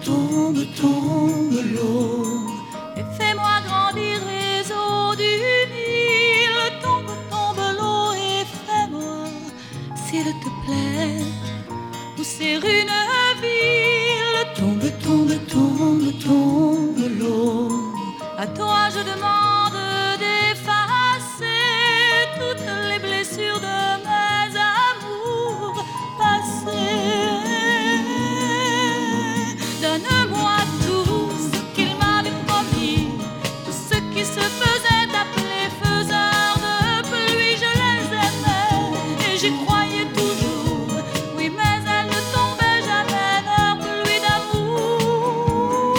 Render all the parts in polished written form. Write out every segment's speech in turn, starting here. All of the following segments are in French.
tombe, tombe l'eau. Et fais-moi grandir les eaux du Nil. Tombe, tombe l'eau et fais-moi, s'il te plaît, pousser une ville. Tombe, tombe, tombe, tombe l'eau. À toi je demande d'effacer toutes les blessures de mes amours passés. Donne-moi tout ce qu'il m'avait promis, tout ce qui se faisait appeler faiseurs de pluie. Je les aimais et j'y croyais toujours, oui, mais elles ne tombaient jamais, leur pluie d'amour.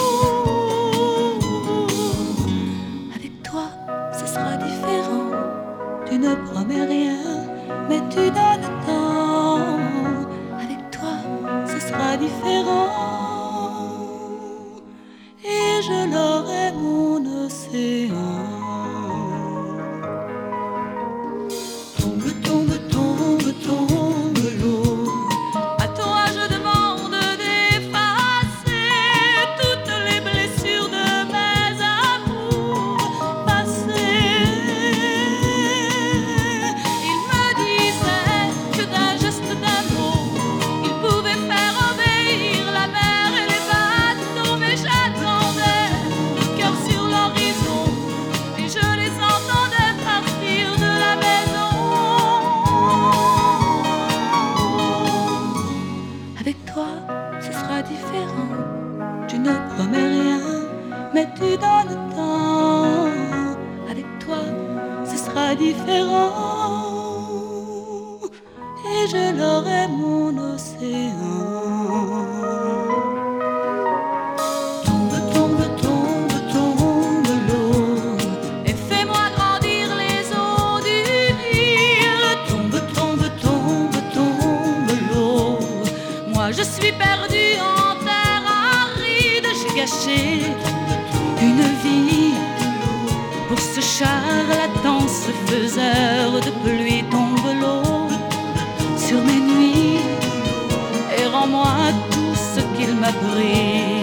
Avec toi, ce sera différent. Tu ne promets rien, mais tu donnes tant. Avec toi, ce sera différent. Et je l'aurai mon océan. Tombe, tombe, tombe, tombe l'eau. À toi je demande d'effacer toutes les blessures de mes amours passés. Il me disait que d'un geste, d'un mot, il pouvait faire obéir la mer et les bateaux. Mais j'attendais, le cœur sur l'horizon, et je les entendais partir de la maison. Avec toi, ce sera différent. Tu ne promets rien, mais tu donnes tant. Avec toi, ce sera différent. Et je l'aurai mon océan. Tombe, tombe, tombe, tombe l'eau. Et fais-moi grandir les eaux du Nil. Tombe, tombe, tombe, tombe l'eau. Moi je suis perdue en terre aride. J'ai gâché une vie pour ce charlatan, ce faiseur de pluie. Tombe l'eau sur mes nuits et rends-moi tout ce qu'il m'a pris.